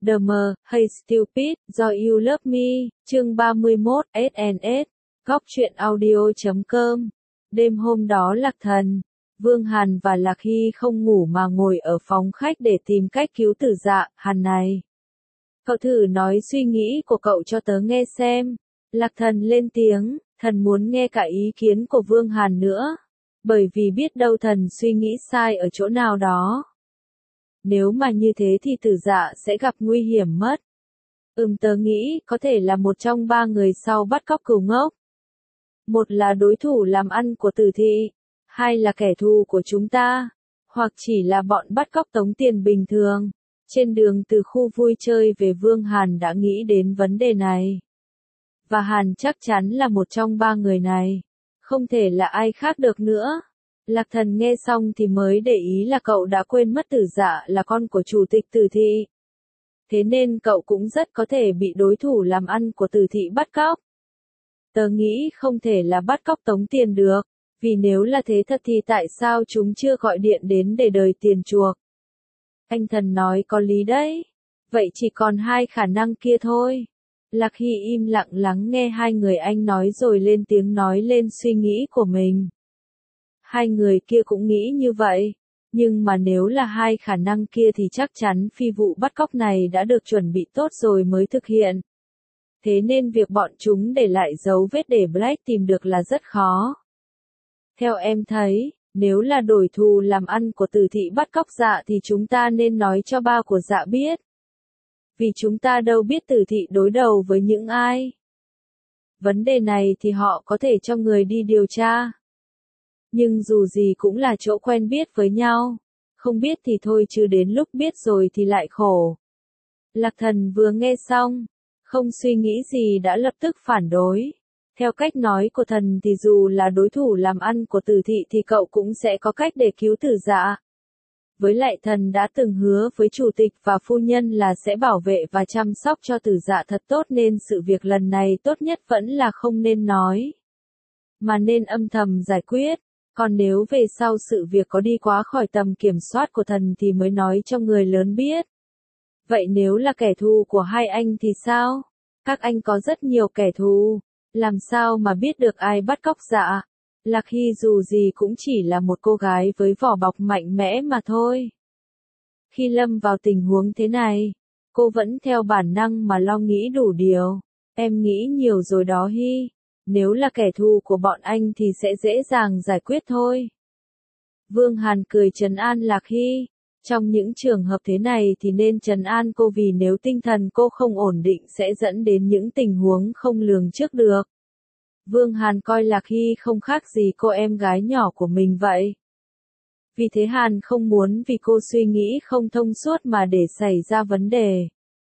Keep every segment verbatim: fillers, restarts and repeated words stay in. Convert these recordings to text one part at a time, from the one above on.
The Mer, Hey Stupid, Do You Love Me, chương ba mươi mốt, ét en ét, góc truyện audio chấm com. Đêm hôm đó Lạc Thần, Vương Hàn và Lạc Hy không ngủ mà ngồi ở phòng khách để tìm cách cứu Tử Dạ. Hàn này, cậu thử nói suy nghĩ của cậu cho tớ nghe xem. Lạc Thần lên tiếng, thần muốn nghe cả ý kiến của Vương Hàn nữa, bởi vì biết đâu thần suy nghĩ sai ở chỗ nào đó. Nếu mà như thế thì Tử Dạ sẽ gặp nguy hiểm mất. Ừm tớ nghĩ có thể là một trong ba người sau bắt cóc cừu ngốc. Một là đối thủ làm ăn của Tử Thị, hai là kẻ thù của chúng ta, hoặc chỉ là bọn bắt cóc tống tiền bình thường. Trên đường từ khu vui chơi về Vương Hàn đã nghĩ đến vấn đề này. Và Hàn chắc chắn là một trong ba người này. Không thể là ai khác được nữa. Lạc Thần nghe xong thì mới để ý là cậu đã quên mất Tử Dạ là con của chủ tịch Tử Thị. Thế nên cậu cũng rất có thể bị đối thủ làm ăn của Tử Thị bắt cóc. Tớ nghĩ không thể là bắt cóc tống tiền được, vì nếu là thế thật thì tại sao chúng chưa gọi điện đến để đòi tiền chuộc? Anh Thần nói có lý đấy. Vậy chỉ còn hai khả năng kia thôi. Lạc Hy im lặng lắng nghe hai người anh nói rồi lên tiếng nói lên suy nghĩ của mình. Hai người kia cũng nghĩ như vậy, nhưng mà nếu là hai khả năng kia thì chắc chắn phi vụ bắt cóc này đã được chuẩn bị tốt rồi mới thực hiện. Thế nên việc bọn chúng để lại dấu vết để Black tìm được là rất khó. Theo em thấy, nếu là đổi thù làm ăn của Tử Thị bắt cóc Dạ thì chúng ta nên nói cho ba của Dạ biết. Vì chúng ta đâu biết Tử Thị đối đầu với những ai. Vấn đề này thì họ có thể cho người đi điều tra. Nhưng dù gì cũng là chỗ quen biết với nhau. Không biết thì thôi chứ đến lúc biết rồi thì lại khổ. Lạc Thần vừa nghe xong, không suy nghĩ gì đã lập tức phản đối. Theo cách nói của thần thì dù là đối thủ làm ăn của Tử Thị thì cậu cũng sẽ có cách để cứu Tử Dạ. Với lại thần đã từng hứa với chủ tịch và phu nhân là sẽ bảo vệ và chăm sóc cho Tử Dạ thật tốt nên sự việc lần này tốt nhất vẫn là không nên nói. Mà nên âm thầm giải quyết. Còn nếu về sau sự việc có đi quá khỏi tầm kiểm soát của thần thì mới nói cho người lớn biết. Vậy nếu là kẻ thù của hai anh thì sao? Các anh có rất nhiều kẻ thù. Làm sao mà biết được ai bắt cóc Dạ? Lạc Hy dù gì cũng chỉ là một cô gái với vỏ bọc mạnh mẽ mà thôi. Khi lâm vào tình huống thế này, cô vẫn theo bản năng mà lo nghĩ đủ điều. Em nghĩ nhiều rồi đó Hy. Nếu là kẻ thù của bọn anh thì sẽ dễ dàng giải quyết thôi. Vương Hàn cười trấn an Lạc Hy. Trong những trường hợp thế này thì nên trấn an cô vì nếu tinh thần cô không ổn định sẽ dẫn đến những tình huống không lường trước được. Vương Hàn coi Lạc Hy không khác gì cô em gái nhỏ của mình vậy. Vì thế Hàn không muốn vì cô suy nghĩ không thông suốt mà để xảy ra vấn đề.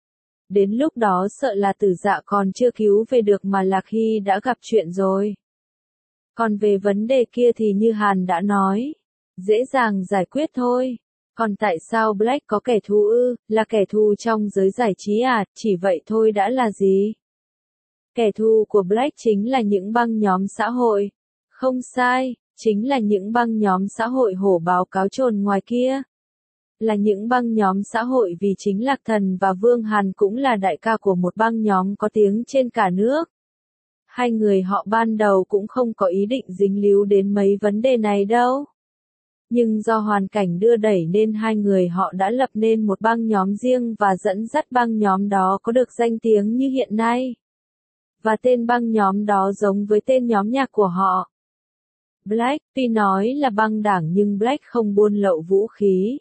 Đến lúc đó sợ là Tử Dạ còn chưa cứu về được mà Lạc Hy đã gặp chuyện rồi. Còn về vấn đề kia thì như Hàn đã nói, dễ dàng giải quyết thôi. Còn tại sao Black có kẻ thù ư, là kẻ thù trong giới giải trí à, chỉ vậy thôi đã là gì? Kẻ thù của Black chính là những băng nhóm xã hội. Không sai, chính là những băng nhóm xã hội hổ báo cáo trồn ngoài kia. Là những băng nhóm xã hội vì chính Lạc Thần và Vương Hàn cũng là đại ca của một băng nhóm có tiếng trên cả nước. Hai người họ ban đầu cũng không có ý định dính líu đến mấy vấn đề này đâu. Nhưng do hoàn cảnh đưa đẩy nên hai người họ đã lập nên một băng nhóm riêng và dẫn dắt băng nhóm đó có được danh tiếng như hiện nay. Và tên băng nhóm đó giống với tên nhóm nhạc của họ. Black, tuy nói là băng đảng nhưng Black không buôn lậu vũ khí.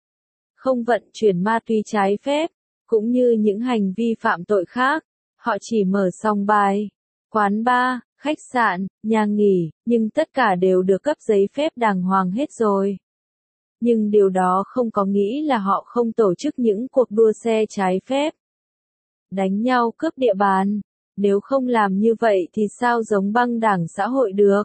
Không vận chuyển ma túy trái phép, cũng như những hành vi phạm tội khác. Họ chỉ mở sòng bài, quán bar, khách sạn, nhà nghỉ, nhưng tất cả đều được cấp giấy phép đàng hoàng hết rồi. Nhưng điều đó không có nghĩa là họ không tổ chức những cuộc đua xe trái phép. Đánh nhau cướp địa bàn. Nếu không làm như vậy thì sao giống băng đảng xã hội được?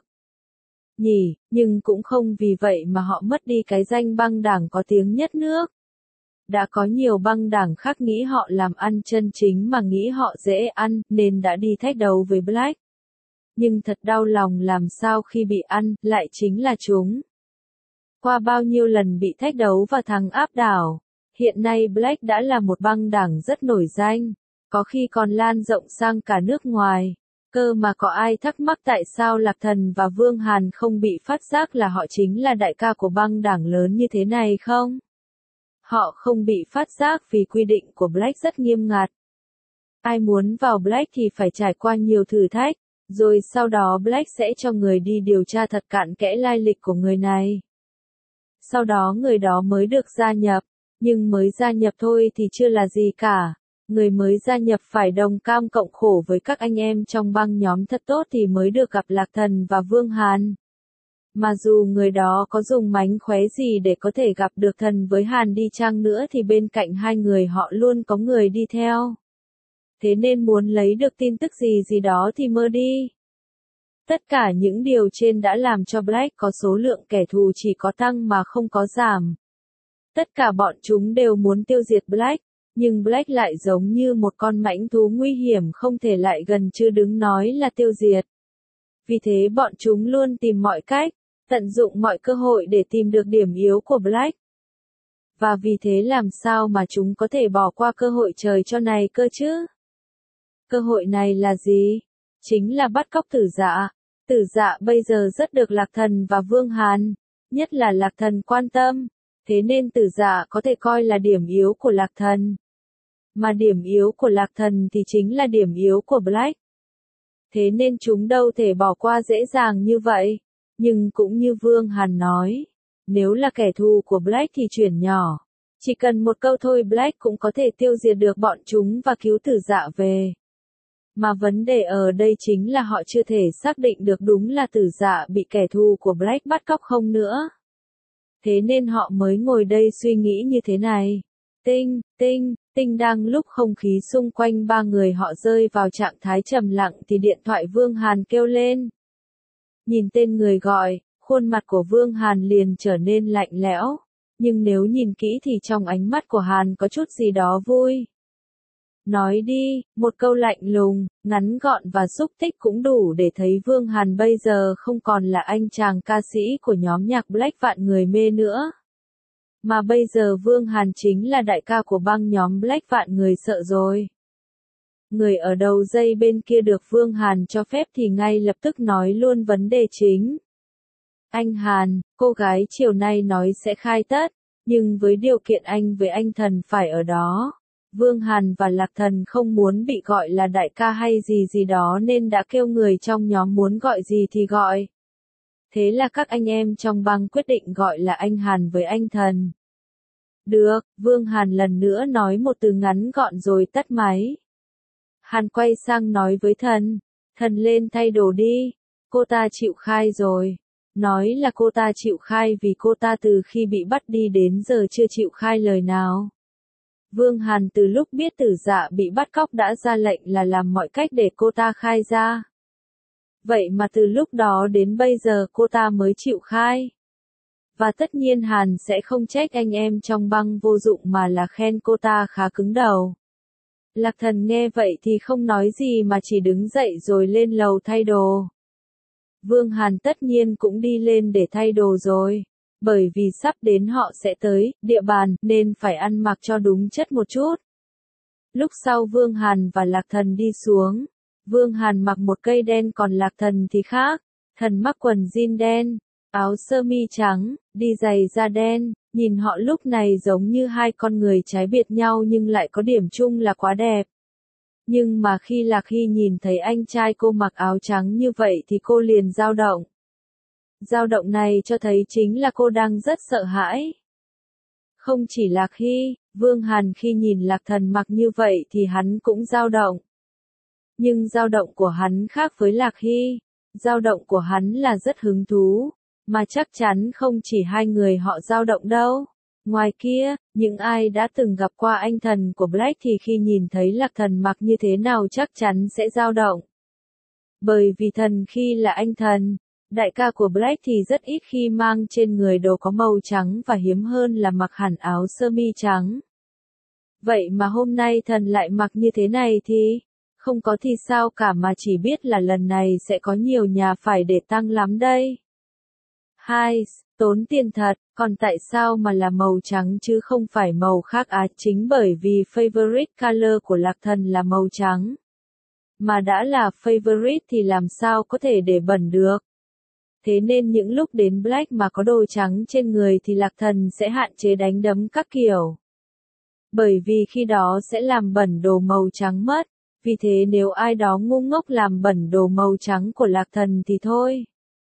Nhỉ, nhưng cũng không vì vậy mà họ mất đi cái danh băng đảng có tiếng nhất nước. Đã có nhiều băng đảng khác nghĩ họ làm ăn chân chính mà nghĩ họ dễ ăn, nên đã đi thách đấu với Black. Nhưng thật đau lòng làm sao khi bị ăn, lại chính là chúng. Qua bao nhiêu lần bị thách đấu và thắng áp đảo, Hiện nay Black đã là một băng đảng rất nổi danh, có khi còn lan rộng sang cả nước ngoài. Cơ mà có ai thắc mắc tại sao Lạc Thần và Vương Hàn không bị phát giác là họ chính là đại ca của băng đảng lớn như thế này không? Họ không bị phát giác vì quy định của Black rất nghiêm ngặt. Ai muốn vào Black thì phải trải qua nhiều thử thách, rồi sau đó Black sẽ cho người đi điều tra thật cặn kẽ lai lịch của người này. Sau đó người đó mới được gia nhập, nhưng mới gia nhập thôi thì chưa là gì cả. Người mới gia nhập phải đồng cam cộng khổ với các anh em trong băng nhóm thật tốt thì mới được gặp Lạc Thần và Vương Hàn. Mà dù người đó có dùng mánh khóe gì để có thể gặp được Thần với Hàn đi chăng nữa thì bên cạnh hai người họ luôn có người đi theo. Thế nên muốn lấy được tin tức gì gì đó thì mơ đi. Tất cả những điều trên đã làm cho Black có số lượng kẻ thù chỉ có tăng mà không có giảm. Tất cả bọn chúng đều muốn tiêu diệt Black, nhưng Black lại giống như một con mãnh thú nguy hiểm không thể lại gần chứ đừng nói là tiêu diệt. Vì thế bọn chúng luôn tìm mọi cách, tận dụng mọi cơ hội để tìm được điểm yếu của Black. Và vì thế làm sao mà chúng có thể bỏ qua cơ hội trời cho này cơ chứ? Cơ hội này là gì? Chính là bắt cóc Tử Dạ. Tử Dạ bây giờ rất được Lạc Thần và Vương Hàn, nhất là Lạc Thần quan tâm, thế nên Tử Dạ có thể coi là điểm yếu của Lạc Thần. Mà điểm yếu của Lạc Thần thì chính là điểm yếu của Black. Thế nên chúng đâu thể bỏ qua dễ dàng như vậy. Nhưng cũng như Vương Hàn nói, nếu là kẻ thù của Black thì chuyển nhỏ. Chỉ cần một câu thôi Black cũng có thể tiêu diệt được bọn chúng và cứu Tử Dạ về. Mà vấn đề ở đây chính là họ chưa thể xác định được đúng là Tử Dạ bị kẻ thù của Black bắt cóc không nữa. Thế nên họ mới ngồi đây suy nghĩ như thế này. Tinh, tinh, tinh đang lúc không khí xung quanh ba người họ rơi vào trạng thái trầm lặng thì điện thoại Vương Hàn kêu lên. Nhìn tên người gọi, khuôn mặt của Vương Hàn liền trở nên lạnh lẽo. Nhưng nếu nhìn kỹ thì trong ánh mắt của Hàn có chút gì đó vui. Nói đi, một câu lạnh lùng, ngắn gọn và xúc tích cũng đủ để thấy Vương Hàn bây giờ không còn là anh chàng ca sĩ của nhóm nhạc Black vạn người mê nữa. Mà bây giờ Vương Hàn chính là đại ca của băng nhóm Black vạn người sợ rồi. Người ở đầu dây bên kia được Vương Hàn cho phép thì ngay lập tức nói luôn vấn đề chính. Anh Hàn, cô gái chiều nay nói sẽ khai tất, nhưng với điều kiện anh với anh Thần phải ở đó. Vương Hàn và Lạc Thần không muốn bị gọi là đại ca hay gì gì đó nên đã kêu người trong nhóm muốn gọi gì thì gọi. Thế là các anh em trong băng quyết định gọi là anh Hàn với anh Thần. Được, Vương Hàn lần nữa nói một từ ngắn gọn rồi tắt máy. Hàn quay sang nói với Thần, Thần lên thay đồ đi, cô ta chịu khai rồi. Nói là cô ta chịu khai vì cô ta từ khi bị bắt đi đến giờ chưa chịu khai lời nào. Vương Hàn từ lúc biết Tử Dạ bị bắt cóc đã ra lệnh là làm mọi cách để cô ta khai ra. Vậy mà từ lúc đó đến bây giờ cô ta mới chịu khai. Và tất nhiên Hàn sẽ không trách anh em trong băng vô dụng mà là khen cô ta khá cứng đầu. Lạc Thần nghe vậy thì không nói gì mà chỉ đứng dậy rồi lên lầu thay đồ. Vương Hàn tất nhiên cũng đi lên để thay đồ rồi. Bởi vì sắp đến họ sẽ tới địa bàn nên phải ăn mặc cho đúng chất một chút. Lúc sau Vương Hàn và Lạc Thần đi xuống. Vương Hàn mặc một cây đen còn Lạc Thần thì khác. Thần mặc quần jean đen, áo sơ mi trắng, đi giày da đen. Nhìn họ lúc này giống như hai con người trái biệt nhau nhưng lại có điểm chung là quá đẹp. Nhưng mà khi Lạc Hy nhìn thấy anh trai cô mặc áo trắng như vậy thì cô liền dao động. Dao động này cho thấy chính là cô đang rất sợ hãi. Không chỉ Lạc Hy, Vương Hàn khi nhìn Lạc Thần mặc như vậy thì hắn cũng dao động. Nhưng dao động của hắn khác với Lạc Hy. Dao động của hắn là rất hứng thú, mà chắc chắn không chỉ hai người họ dao động đâu. Ngoài kia, những ai đã từng gặp qua anh Thần của Black thì khi nhìn thấy Lạc Thần mặc như thế nào chắc chắn sẽ dao động. Bởi vì Thần khi là anh Thần, đại ca của Black thì rất ít khi mang trên người đồ có màu trắng và hiếm hơn là mặc hẳn áo sơ mi trắng. Vậy mà hôm nay Thần lại mặc như thế này thì, không có thì sao cả mà chỉ biết là lần này sẽ có nhiều nhà phải để tăng lắm đây. hai. Tốn tiền thật, còn tại sao mà là màu trắng chứ không phải màu khác à? Chính bởi vì favorite color của Lạc Thần là màu trắng. Mà đã là favorite thì làm sao có thể để bẩn được. Thế nên những lúc đến Black mà có đồ trắng trên người thì Lạc Thần sẽ hạn chế đánh đấm các kiểu. Bởi vì khi đó sẽ làm bẩn đồ màu trắng mất. Vì thế nếu ai đó ngu ngốc làm bẩn đồ màu trắng của Lạc Thần thì thôi.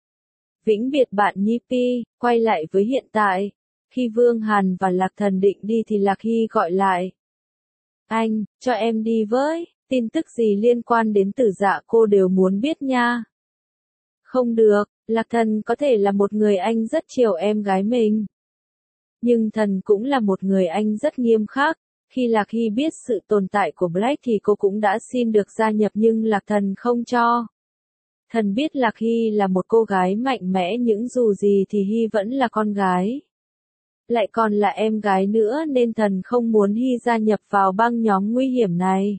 Vĩnh biệt bạn Nhi Pi, quay lại với hiện tại. Khi Vương Hàn và Lạc Thần định đi thì Lạc Hy gọi lại. Anh, cho em đi với, tin tức gì liên quan đến Tử Dạ cô đều muốn biết nha. Không được, Lạc Thần có thể là một người anh rất chiều em gái mình. Nhưng thần cũng là một người anh rất nghiêm khắc. Khi Lạc Hy biết sự tồn tại của Black thì cô cũng đã xin được gia nhập nhưng Lạc Thần không cho. Thần biết Lạc Hy là một cô gái mạnh mẽ nhưng dù gì thì Hy vẫn là con gái. Lại còn là em gái nữa nên thần không muốn Hy gia nhập vào băng nhóm nguy hiểm này.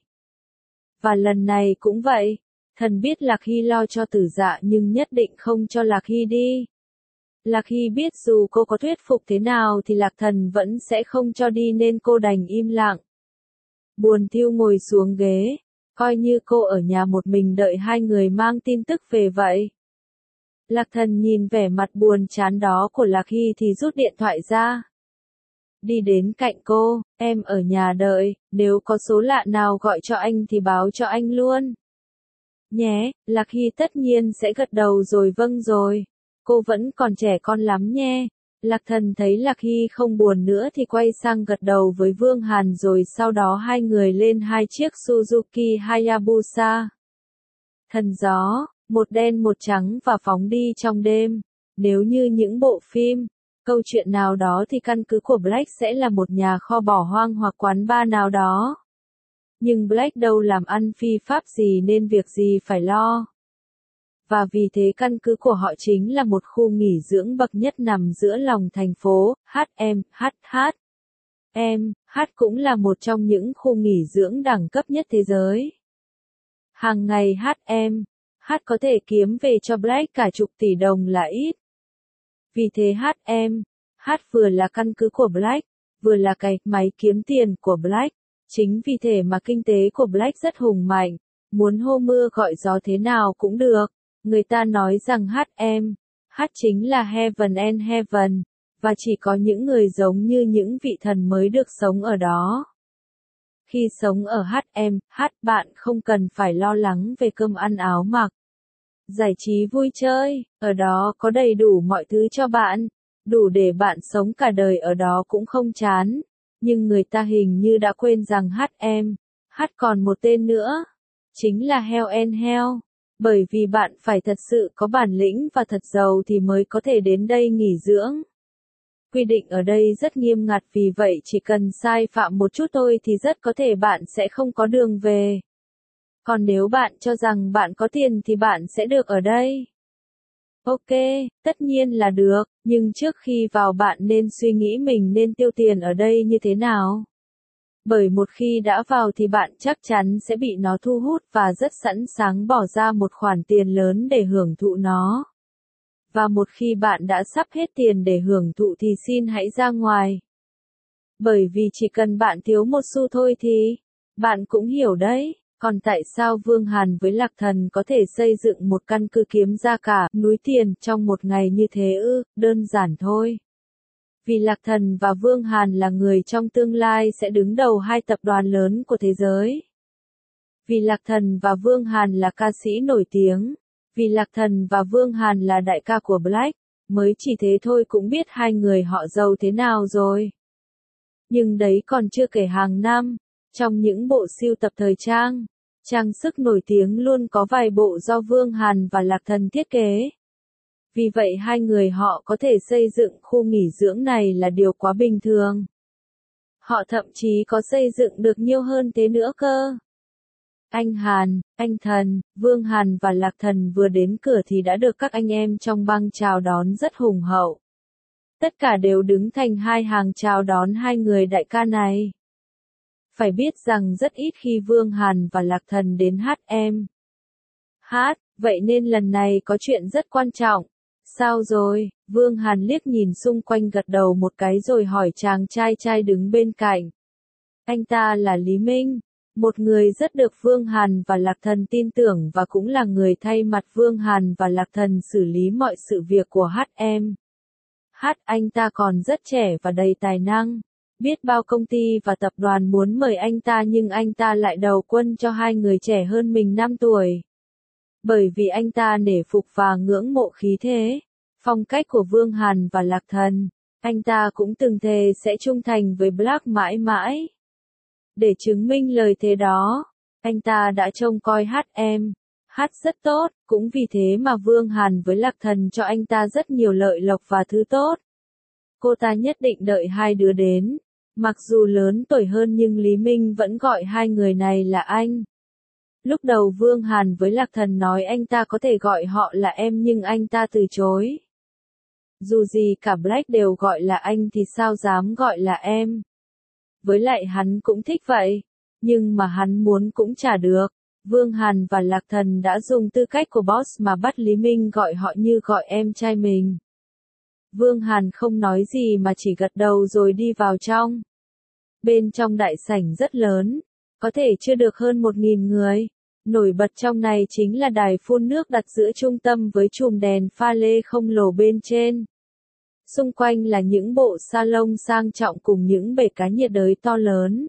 Và lần này cũng vậy, thần biết Lạc Hy lo cho Tử Dạ nhưng nhất định không cho Lạc Hy đi. Lạc Hy biết dù cô có thuyết phục thế nào thì Lạc Thần vẫn sẽ không cho đi nên cô đành im lặng. Buồn thiu ngồi xuống ghế, coi như cô ở nhà một mình đợi hai người mang tin tức về vậy. Lạc Thần nhìn vẻ mặt buồn chán đó của Lạc Hy thì rút điện thoại ra. Đi đến cạnh cô, em ở nhà đợi, nếu có số lạ nào gọi cho anh thì báo cho anh luôn. Nhé, Lạc Hy tất nhiên sẽ gật đầu rồi vâng rồi. Cô vẫn còn trẻ con lắm nhé. Lạc Thần thấy Lạc Hy không buồn nữa thì quay sang gật đầu với Vương Hàn rồi sau đó hai người lên hai chiếc Suzuki Hayabusa. Thần gió, một đen một trắng và phóng đi trong đêm. Nếu như những bộ phim, câu chuyện nào đó thì căn cứ của Black sẽ là một nhà kho bỏ hoang hoặc quán bar nào đó. Nhưng Black đâu làm ăn phi pháp gì nên việc gì phải lo. Và vì thế căn cứ của họ chính là một khu nghỉ dưỡng bậc nhất nằm giữa lòng thành phố, hát em, hát hát. Em, hát cũng là một trong những khu nghỉ dưỡng đẳng cấp nhất thế giới. Hàng ngày hát em, hát có thể kiếm về cho Black cả chục tỷ đồng là ít. Vì thế hát em, hát vừa là căn cứ của Black, vừa là cái máy kiếm tiền của Black. Chính vì thế mà kinh tế của Black rất hùng mạnh, muốn hô mưa gọi gió thế nào cũng được. Người ta nói rằng hát em, hát chính là Heaven and Heaven, và chỉ có những người giống như những vị thần mới được sống ở đó. Khi sống ở hát em, hát bạn không cần phải lo lắng về cơm ăn áo mặc. Giải trí vui chơi, ở đó có đầy đủ mọi thứ cho bạn, đủ để bạn sống cả đời ở đó cũng không chán. Nhưng người ta hình như đã quên rằng hát em, hát còn một tên nữa, chính là Hell and Hell. Bởi vì bạn phải thật sự có bản lĩnh và thật giàu thì mới có thể đến đây nghỉ dưỡng. Quy định ở đây rất nghiêm ngặt vì vậy chỉ cần sai phạm một chút thôi thì rất có thể bạn sẽ không có đường về. Còn nếu bạn cho rằng bạn có tiền thì bạn sẽ được ở đây. Ok, tất nhiên là được, nhưng trước khi vào bạn nên suy nghĩ mình nên tiêu tiền ở đây như thế nào. Bởi một khi đã vào thì bạn chắc chắn sẽ bị nó thu hút và rất sẵn sàng bỏ ra một khoản tiền lớn để hưởng thụ nó. Và một khi bạn đã sắp hết tiền để hưởng thụ thì xin hãy ra ngoài. Bởi vì chỉ cần bạn thiếu một xu thôi thì, bạn cũng hiểu đấy. Còn tại sao Vương Hàn với Lạc Thần có thể xây dựng một căn cứ kiếm ra cả núi tiền trong một ngày như thế ư? Đơn giản thôi. Vì Lạc Thần và Vương Hàn là người trong tương lai sẽ đứng đầu hai tập đoàn lớn của thế giới. Vì Lạc Thần và Vương Hàn là ca sĩ nổi tiếng. Vì Lạc Thần và Vương Hàn là đại ca của Black. Mới chỉ thế thôi cũng biết hai người họ giàu thế nào rồi. Nhưng đấy còn chưa kể hàng năm, trong những bộ sưu tập thời trang, trang sức nổi tiếng luôn có vài bộ do Vương Hàn và Lạc Thần thiết kế. Vì vậy hai người họ có thể xây dựng khu nghỉ dưỡng này là điều quá bình thường. Họ thậm chí có xây dựng được nhiều hơn thế nữa cơ. Anh Hàn, anh Thần, Vương Hàn và Lạc Thần vừa đến cửa thì đã được các anh em trong băng chào đón rất hùng hậu. Tất cả đều đứng thành hai hàng chào đón hai người đại ca này. Phải biết rằng rất ít khi Vương Hàn và Lạc Thần đến hát em. Hát, vậy nên lần này có chuyện rất quan trọng. Sao rồi? Vương Hàn liếc nhìn xung quanh gật đầu một cái rồi hỏi chàng trai trai đứng bên cạnh. Anh ta là Lý Minh, một người rất được Vương Hàn và Lạc Thần tin tưởng và cũng là người thay mặt Vương Hàn và Lạc Thần xử lý mọi sự việc của hát em. Hát anh ta còn rất trẻ và đầy tài năng. Biết bao công ty và tập đoàn muốn mời anh ta nhưng anh ta lại đầu quân cho hai người trẻ hơn mình năm tuổi. Bởi vì anh ta nể phục và ngưỡng mộ khí thế, phong cách của Vương Hàn và Lạc Thần, anh ta cũng từng thề sẽ trung thành với Black mãi mãi. Để chứng minh lời thề đó, anh ta đã trông coi hát em. Hát rất tốt, cũng vì thế mà Vương Hàn với Lạc Thần cho anh ta rất nhiều lợi lộc và thứ tốt. Cô ta nhất định đợi hai đứa đến. Mặc dù lớn tuổi hơn nhưng Lý Minh vẫn gọi hai người này là anh. Lúc đầu Vương Hàn với Lạc Thần nói anh ta có thể gọi họ là em nhưng anh ta từ chối. Dù gì cả Black đều gọi là anh thì sao dám gọi là em. Với lại hắn cũng thích vậy, nhưng mà hắn muốn cũng chả được. Vương Hàn và Lạc Thần đã dùng tư cách của boss mà bắt Lý Minh gọi họ như gọi em trai mình. Vương Hàn không nói gì mà chỉ gật đầu rồi đi vào trong. Bên trong đại sảnh rất lớn, có thể chưa được hơn một nghìn người. Nổi bật trong này chính là đài phun nước đặt giữa trung tâm với chùm đèn pha lê không lồ bên trên. Xung quanh là những bộ salon sang trọng cùng những bể cá nhiệt đới to lớn.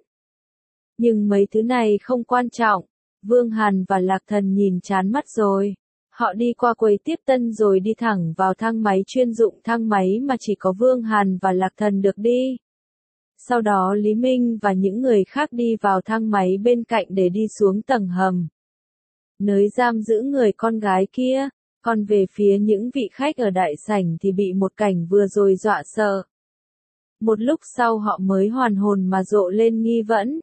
Nhưng mấy thứ này không quan trọng. Vương Hàn và Lạc Thần nhìn chán mắt rồi. Họ đi qua quầy tiếp tân rồi đi thẳng vào thang máy chuyên dụng, thang máy mà chỉ có Vương Hàn và Lạc Thần được đi. Sau đó Lý Minh và những người khác đi vào thang máy bên cạnh để đi xuống tầng hầm. Nơi giam giữ người con gái kia, còn về phía những vị khách ở đại sảnh thì bị một cảnh vừa rồi dọa sợ. Một lúc sau họ mới hoàn hồn mà rộ lên nghi vấn.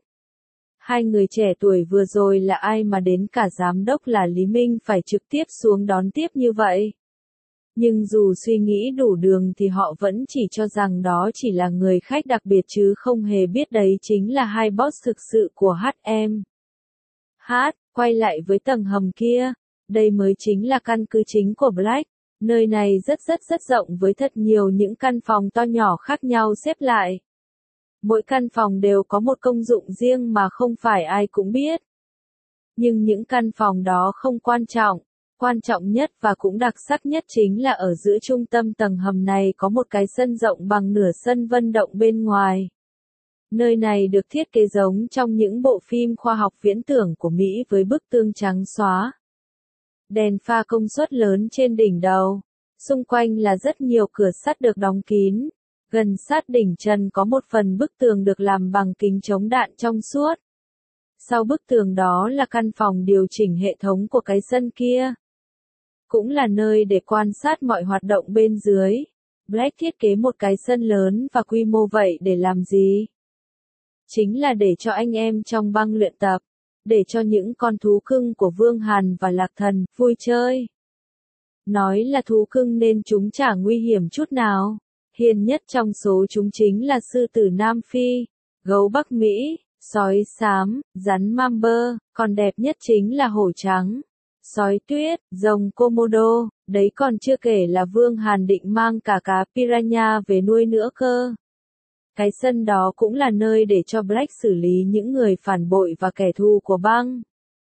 Hai người trẻ tuổi vừa rồi là ai mà đến cả giám đốc là Lý Minh phải trực tiếp xuống đón tiếp như vậy? Nhưng dù suy nghĩ đủ đường thì họ vẫn chỉ cho rằng đó chỉ là người khách đặc biệt chứ không hề biết đấy chính là hai boss thực sự của hát em. Hát, quay lại với tầng hầm kia, đây mới chính là căn cứ chính của Black. Nơi này rất rất rất rộng với thật nhiều những căn phòng to nhỏ khác nhau xếp lại. Mỗi căn phòng đều có một công dụng riêng mà không phải ai cũng biết. Nhưng những căn phòng đó không quan trọng. Quan trọng nhất và cũng đặc sắc nhất chính là ở giữa trung tâm tầng hầm này có một cái sân rộng bằng nửa sân vận động bên ngoài. Nơi này được thiết kế giống trong những bộ phim khoa học viễn tưởng của Mỹ với bức tường trắng xóa. Đèn pha công suất lớn trên đỉnh đầu. Xung quanh là rất nhiều cửa sắt được đóng kín. Gần sát đỉnh trần có một phần bức tường được làm bằng kính chống đạn trong suốt. Sau bức tường đó là căn phòng điều chỉnh hệ thống của cái sân kia. Cũng là nơi để quan sát mọi hoạt động bên dưới. Black thiết kế một cái sân lớn và quy mô vậy để làm gì? Chính là để cho anh em trong băng luyện tập, để cho những con thú cưng của Vương Hàn và Lạc Thần vui chơi. Nói là thú cưng nên chúng chả nguy hiểm chút nào. Hiền nhất trong số chúng chính là sư tử Nam Phi, gấu Bắc Mỹ, sói xám, rắn Mamber, còn đẹp nhất chính là hổ trắng, sói tuyết, rồng Komodo, đấy còn chưa kể là Vương Hàn định mang cả cá piranha về nuôi nữa cơ. Cái sân đó cũng là nơi để cho Black xử lý những người phản bội và kẻ thù của băng.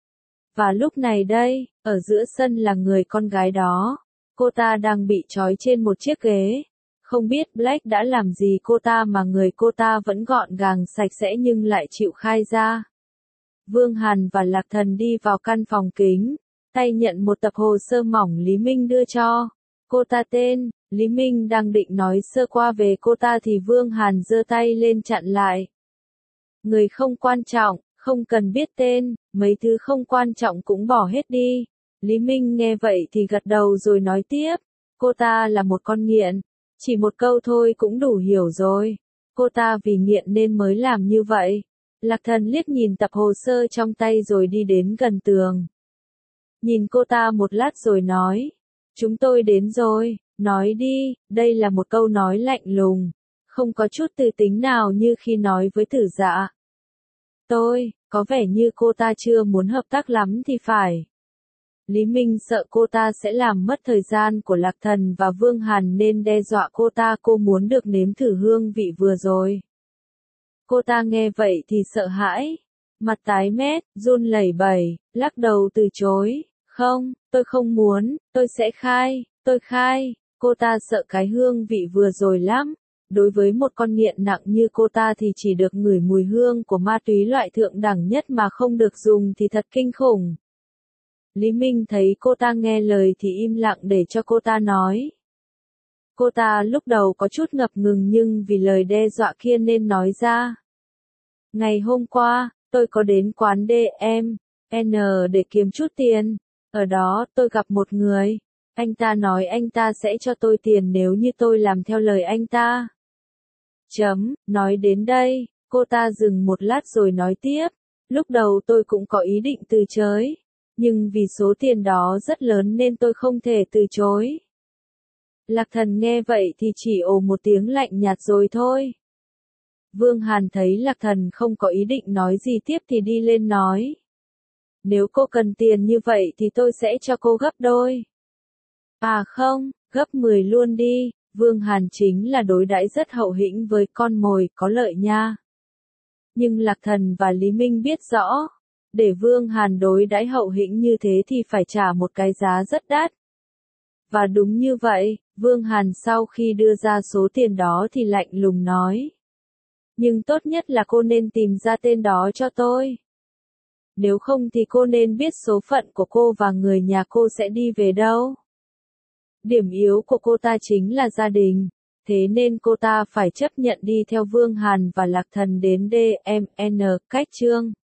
Và lúc này đây, ở giữa sân là người con gái đó. Cô ta đang bị trói trên một chiếc ghế. Không biết Black đã làm gì cô ta mà người cô ta vẫn gọn gàng sạch sẽ nhưng lại chịu khai ra. Vương Hàn và Lạc Thần đi vào căn phòng kính, tay nhận một tập hồ sơ mỏng Lý Minh đưa cho. Cô ta tên, Lý Minh đang định nói sơ qua về cô ta thì Vương Hàn giơ tay lên chặn lại. Người không quan trọng, không cần biết tên, mấy thứ không quan trọng cũng bỏ hết đi. Lý Minh nghe vậy thì gật đầu rồi nói tiếp, cô ta là một con nghiện. Chỉ một câu thôi cũng đủ hiểu rồi. Cô ta vì nghiện nên mới làm như vậy. Lạc Thần liếc nhìn tập hồ sơ trong tay rồi đi đến gần tường. Nhìn cô ta một lát rồi nói. Chúng tôi đến rồi, nói đi, đây là một câu nói lạnh lùng. Không có chút tư tính nào như khi nói với Tử Dạ. Tôi, có vẻ như cô ta chưa muốn hợp tác lắm thì phải. Lý Minh sợ cô ta sẽ làm mất thời gian của Lạc Thần và Vương Hàn nên đe dọa cô ta, cô muốn được nếm thử hương vị vừa rồi. Cô ta nghe vậy thì sợ hãi, mặt tái mét, run lẩy bẩy, lắc đầu từ chối, không, tôi không muốn, tôi sẽ khai, tôi khai, cô ta sợ cái hương vị vừa rồi lắm. Đối với một con nghiện nặng như cô ta thì chỉ được ngửi mùi hương của ma túy loại thượng đẳng nhất mà không được dùng thì thật kinh khủng. Lý Minh thấy cô ta nghe lời thì im lặng để cho cô ta nói. Cô ta lúc đầu có chút ngập ngừng nhưng vì lời đe dọa kia nên nói ra. Ngày hôm qua, tôi có đến quán đê em en để kiếm chút tiền. Ở đó tôi gặp một người. Anh ta nói anh ta sẽ cho tôi tiền nếu như tôi làm theo lời anh ta. Chấm, nói đến đây, cô ta dừng một lát rồi nói tiếp. Lúc đầu tôi cũng có ý định từ chối. Nhưng vì số tiền đó rất lớn nên tôi không thể từ chối. Lạc Thần nghe vậy thì chỉ ồ một tiếng lạnh nhạt rồi thôi. Vương Hàn thấy Lạc Thần không có ý định nói gì tiếp thì đi lên nói. Nếu cô cần tiền như vậy thì tôi sẽ cho cô gấp đôi. À không, gấp mười luôn đi, Vương Hàn chính là đối đãi rất hậu hĩnh với con mồi, có lợi nha. Nhưng Lạc Thần và Lý Minh biết rõ, để Vương Hàn đối đãi hậu hĩnh như thế thì phải trả một cái giá rất đắt. Và đúng như vậy, Vương Hàn sau khi đưa ra số tiền đó thì lạnh lùng nói. Nhưng tốt nhất là cô nên tìm ra tên đó cho tôi. Nếu không thì cô nên biết số phận của cô và người nhà cô sẽ đi về đâu. Điểm yếu của cô ta chính là gia đình, thế nên cô ta phải chấp nhận đi theo Vương Hàn và Lạc Thần đến đê em en cách chương.